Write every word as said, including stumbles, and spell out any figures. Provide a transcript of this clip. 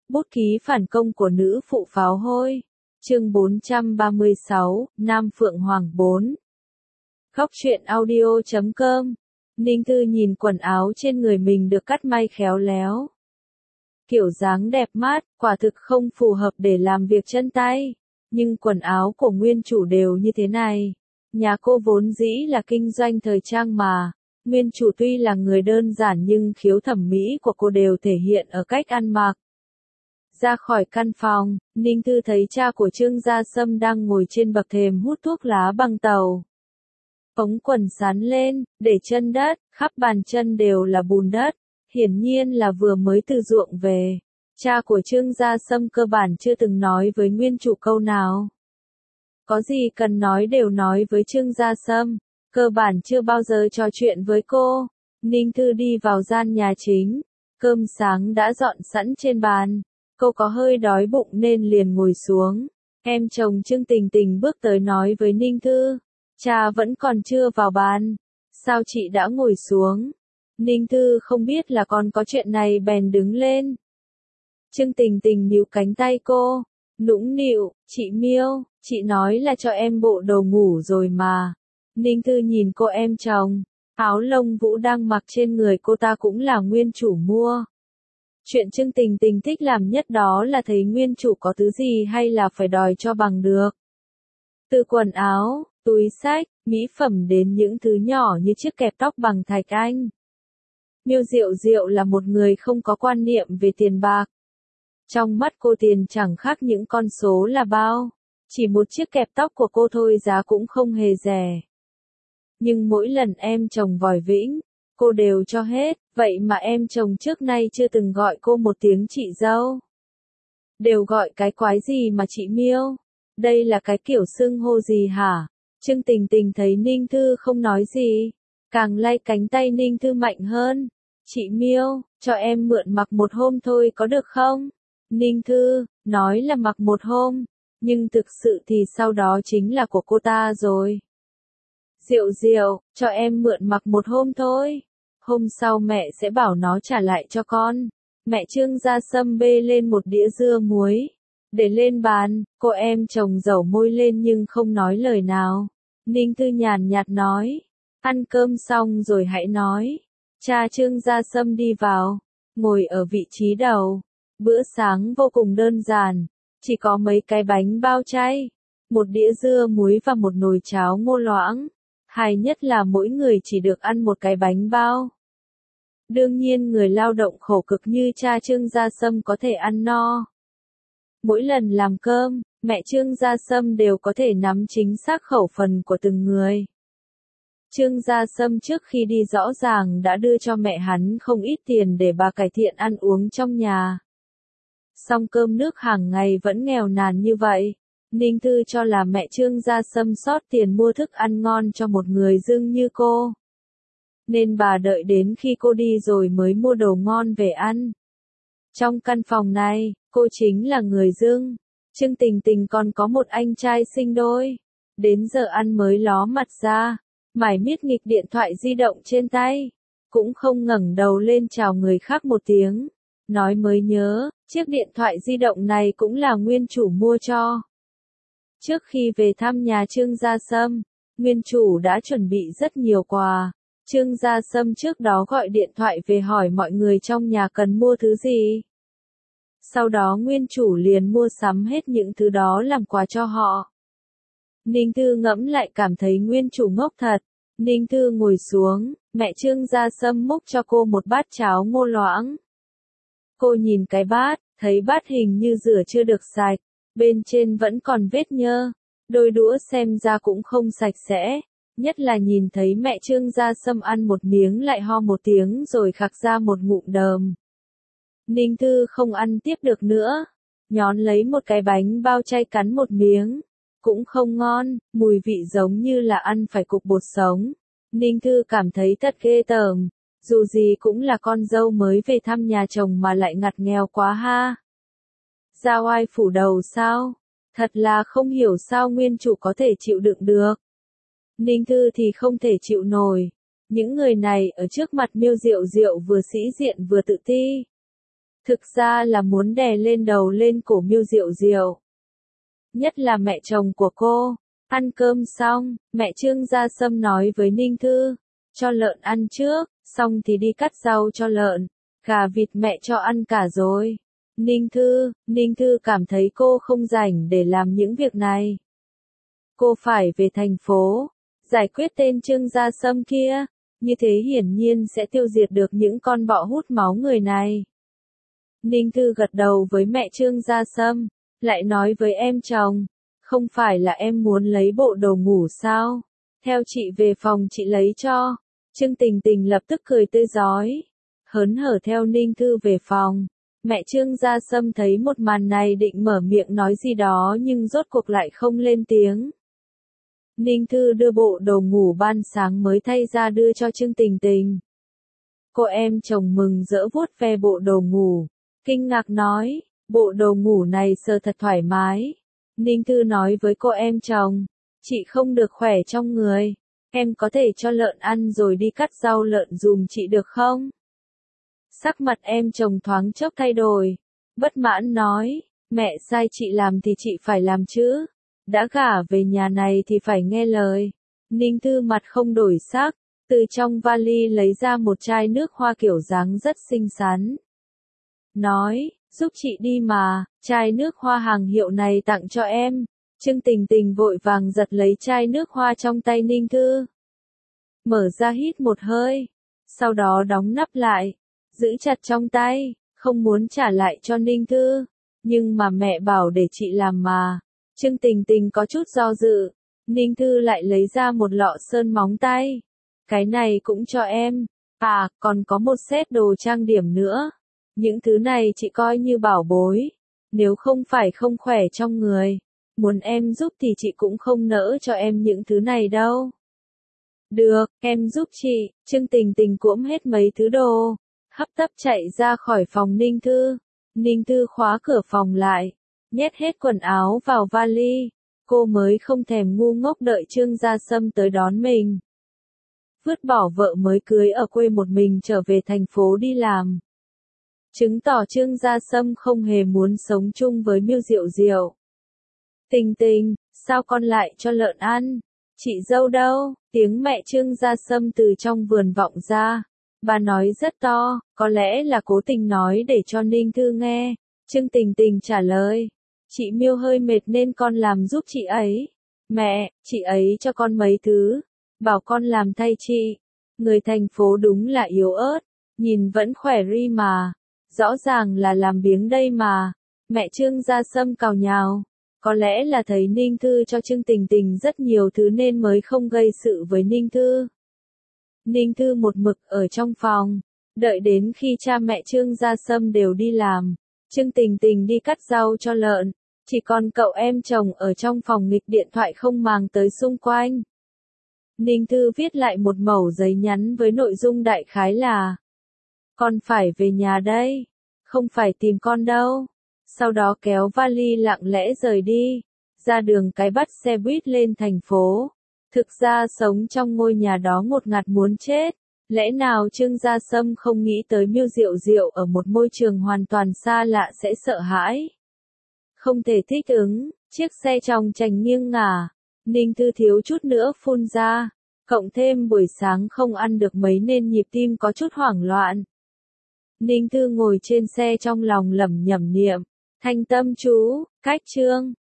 Bút ký phản công của nữ phụ pháo hôi. Chương bốn trăm ba mươi sáu, Nam Phượng Hoàng bốn. Khóc chuyện audio chấm com. Ninh Thư nhìn quần áo trên người mình được cắt may khéo léo. Kiểu dáng đẹp mắt, quả thực không phù hợp để làm việc chân tay. Nhưng quần áo của nguyên chủ đều như thế này. Nhà cô vốn dĩ là kinh doanh thời trang mà. Nguyên chủ tuy là người đơn giản nhưng khiếu thẩm mỹ của cô đều thể hiện ở cách ăn mặc. Ra khỏi căn phòng, Ninh Thư thấy cha của Trương Gia Sâm đang ngồi trên bậc thềm hút thuốc lá bằng tàu. Ống quần sán lên, để chân đất, khắp bàn chân đều là bùn đất, hiển nhiên là vừa mới từ ruộng về. Cha của Trương Gia Sâm cơ bản chưa từng nói với nguyên chủ câu nào. Có gì cần nói đều nói với Trương Gia Sâm, cơ bản chưa bao giờ trò chuyện với cô. Ninh Thư đi vào gian nhà chính, cơm sáng đã dọn sẵn trên bàn. Cô có hơi đói bụng nên liền ngồi xuống. Em chồng Trương Tình Tình bước tới nói với Ninh Thư, cha vẫn còn chưa vào bàn, sao chị đã ngồi xuống? Ninh Thư không biết là con có chuyện này bèn đứng lên. Trương Tình Tình níu cánh tay cô, nũng nịu, chị Miêu, chị nói là cho em bộ đồ ngủ rồi mà. Ninh Thư nhìn cô em chồng, áo lông vũ đang mặc trên người cô ta cũng là nguyên chủ mua. Chuyện Trương Tình Tình thích làm nhất đó là thấy nguyên chủ có thứ gì hay là phải đòi cho bằng được. Từ quần áo, túi xách, mỹ phẩm đến những thứ nhỏ như chiếc kẹp tóc bằng thạch anh. Miêu Diệu Diệu là một người không có quan niệm về tiền bạc. Trong mắt cô tiền chẳng khác những con số là bao. Chỉ một chiếc kẹp tóc của cô thôi giá cũng không hề rẻ. Nhưng mỗi lần em chồng vòi vĩnh, cô đều cho hết, vậy mà em chồng trước nay chưa từng gọi cô một tiếng chị dâu. Đều gọi cái quái gì mà chị Miêu? Đây là cái kiểu xưng hô gì hả? Trương Tình Tình thấy Ninh Thư không nói gì, càng lay cánh tay Ninh Thư mạnh hơn. Chị Miêu, cho em mượn mặc một hôm thôi có được không? Ninh Thư, nói là mặc một hôm, nhưng thực sự thì sau đó chính là của cô ta rồi. Diệu Diệu, cho em mượn mặc một hôm thôi. Hôm sau mẹ sẽ bảo nó trả lại cho con. Mẹ Trương Gia Sâm bê lên một đĩa dưa muối. Để lên bàn, cô em chồng dẩu môi lên nhưng không nói lời nào. Ninh Thư nhàn nhạt nói. Ăn cơm xong rồi hãy nói. Cha Trương Gia Sâm đi vào. Ngồi ở vị trí đầu. Bữa sáng vô cùng đơn giản. Chỉ có mấy cái bánh bao chay. Một đĩa dưa muối và một nồi cháo ngô loãng. Hay nhất là mỗi người chỉ được ăn một cái bánh bao. Đương nhiên người lao động khổ cực như cha Trương Gia Sâm có thể ăn no. Mỗi lần làm cơm, mẹ Trương Gia Sâm đều có thể nắm chính xác khẩu phần của từng người. Trương Gia Sâm trước khi đi rõ ràng đã đưa cho mẹ hắn không ít tiền để bà cải thiện ăn uống trong nhà. Song cơm nước hàng ngày vẫn nghèo nàn như vậy. Ninh Thư cho là mẹ Trương Gia Sâm sót tiền mua thức ăn ngon cho một người dưng như cô. Nên bà đợi đến khi cô đi rồi mới mua đồ ngon về ăn. Trong căn phòng này, cô chính là người dưng. Trương Tình Tình còn có một anh trai sinh đôi. Đến giờ ăn mới ló mặt ra, mải miết nghịch điện thoại di động trên tay. Cũng không ngẩng đầu lên chào người khác một tiếng. Nói mới nhớ, chiếc điện thoại di động này cũng là nguyên chủ mua cho. Trước khi về thăm nhà Trương Gia Sâm, nguyên chủ đã chuẩn bị rất nhiều quà. Trương Gia Sâm trước đó gọi điện thoại về hỏi mọi người trong nhà cần mua thứ gì. Sau đó nguyên chủ liền mua sắm hết những thứ đó làm quà cho họ. Ninh Thư ngẫm lại cảm thấy nguyên chủ ngốc thật. Ninh Thư ngồi xuống, mẹ Trương Gia Sâm múc cho cô một bát cháo ngô loãng. Cô nhìn cái bát, thấy bát hình như rửa chưa được sạch. Bên trên vẫn còn vết nhơ, đôi đũa xem ra cũng không sạch sẽ, nhất là nhìn thấy mẹ Trương Gia Sâm ăn một miếng lại ho một tiếng rồi khạc ra một ngụm đờm. Ninh Thư không ăn tiếp được nữa, nhón lấy một cái bánh bao chay cắn một miếng, cũng không ngon, mùi vị giống như là ăn phải cục bột sống. Ninh Thư cảm thấy thật ghê tởm, dù gì cũng là con dâu mới về thăm nhà chồng mà lại ngặt nghèo quá ha. Ra oai phủ đầu sao? Thật là không hiểu sao nguyên chủ có thể chịu đựng được. Ninh Thư thì không thể chịu nổi. Những người này ở trước mặt Miêu Diệu Diệu vừa sĩ diện vừa tự ti. Thực ra là muốn đè lên đầu lên cổ Miêu Diệu Diệu. Nhất là mẹ chồng của cô. Ăn cơm xong, mẹ Trương Gia Sâm nói với Ninh Thư, cho lợn ăn trước, xong thì đi cắt rau cho lợn. Gà vịt mẹ cho ăn cả rồi. Ninh Thư, Ninh Thư cảm thấy cô không rảnh để làm những việc này. Cô phải về thành phố, giải quyết tên Trương Gia Sâm kia, như thế hiển nhiên sẽ tiêu diệt được những con bọ hút máu người này. Ninh Thư gật đầu với mẹ Trương Gia Sâm, lại nói với em chồng, không phải là em muốn lấy bộ đồ ngủ sao? Theo chị về phòng chị lấy cho. Trương Tình Tình lập tức cười tươi rói, hớn hở theo Ninh Thư về phòng. Mẹ Trương Gia Sâm thấy một màn này định mở miệng nói gì đó nhưng rốt cuộc lại không lên tiếng. Ninh Thư đưa bộ đồ ngủ ban sáng mới thay ra đưa cho Trương Tình Tình. Cô em chồng mừng rỡ vuốt ve bộ đồ ngủ, kinh ngạc nói, bộ đồ ngủ này sờ thật thoải mái. Ninh Thư nói với cô em chồng, chị không được khỏe trong người, em có thể cho lợn ăn rồi đi cắt rau lợn dùm chị được không? Sắc mặt em chồng thoáng chốc thay đổi, bất mãn nói, mẹ sai chị làm thì chị phải làm chứ, đã gả về nhà này thì phải nghe lời. Ninh Thư mặt không đổi sắc, từ trong vali lấy ra một chai nước hoa kiểu dáng rất xinh xắn. Nói, giúp chị đi mà, chai nước hoa hàng hiệu này tặng cho em. Trương Tình Tình vội vàng giật lấy chai nước hoa trong tay Ninh Thư. Mở ra hít một hơi, sau đó đóng nắp lại, giữ chặt trong tay, không muốn trả lại cho Ninh Thư. Nhưng mà mẹ bảo để chị làm mà. Trương Tình Tình có chút do dự, Ninh Thư lại lấy ra một lọ sơn móng tay. Cái này cũng cho em, à, còn có một set đồ trang điểm nữa. Những thứ này chị coi như bảo bối, nếu không phải không khỏe trong người, muốn em giúp thì chị cũng không nỡ cho em những thứ này đâu. Được, em giúp chị. Trương Tình Tình cuỗm hết mấy thứ đồ, hấp tấp chạy ra khỏi phòng Ninh Thư. Ninh Thư khóa cửa phòng lại, nhét hết quần áo vào vali, cô mới không thèm ngu ngốc đợi Trương Gia Sâm tới đón mình. Vứt bỏ vợ mới cưới ở quê một mình trở về thành phố đi làm. Chứng tỏ Trương Gia Sâm không hề muốn sống chung với Miêu Diệu Diệu. Tình Tình, sao con lại cho lợn ăn? Chị dâu đâu? Tiếng mẹ Trương Gia Sâm từ trong vườn vọng ra. Bà nói rất to, có lẽ là cố tình nói để cho Ninh Thư nghe. Trương Tình Tình trả lời, chị Miêu hơi mệt nên con làm giúp chị ấy. Mẹ, chị ấy cho con mấy thứ, bảo con làm thay chị. Người thành phố đúng là yếu ớt, nhìn vẫn khỏe ri mà. Rõ ràng là làm biếng đây mà. Mẹ Trương Gia Sâm cào nhào. Có lẽ là thấy Ninh Thư cho Trương Tình Tình rất nhiều thứ nên mới không gây sự với Ninh Thư. Ninh Thư một mực ở trong phòng, đợi đến khi cha mẹ Trương Gia Sâm đều đi làm, Trương Tình Tình đi cắt rau cho lợn, chỉ còn cậu em chồng ở trong phòng nghịch điện thoại không màng tới xung quanh. Ninh Thư viết lại một mẩu giấy nhắn với nội dung đại khái là: con phải về nhà đây, không phải tìm con đâu. Sau đó kéo vali lặng lẽ rời đi, ra đường cái bắt xe buýt lên thành phố. Thực ra sống trong ngôi nhà đó ngột ngạt muốn chết, lẽ nào Trương Gia Sâm không nghĩ tới Miêu Diệu Diệu ở một môi trường hoàn toàn xa lạ sẽ sợ hãi. Không thể thích ứng, chiếc xe chòng chành nghiêng ngả, Ninh Thư thiếu chút nữa phun ra, cộng thêm buổi sáng không ăn được mấy nên nhịp tim có chút hoảng loạn. Ninh Thư ngồi trên xe trong lòng lẩm nhẩm niệm, thanh tâm chú, cách Trương,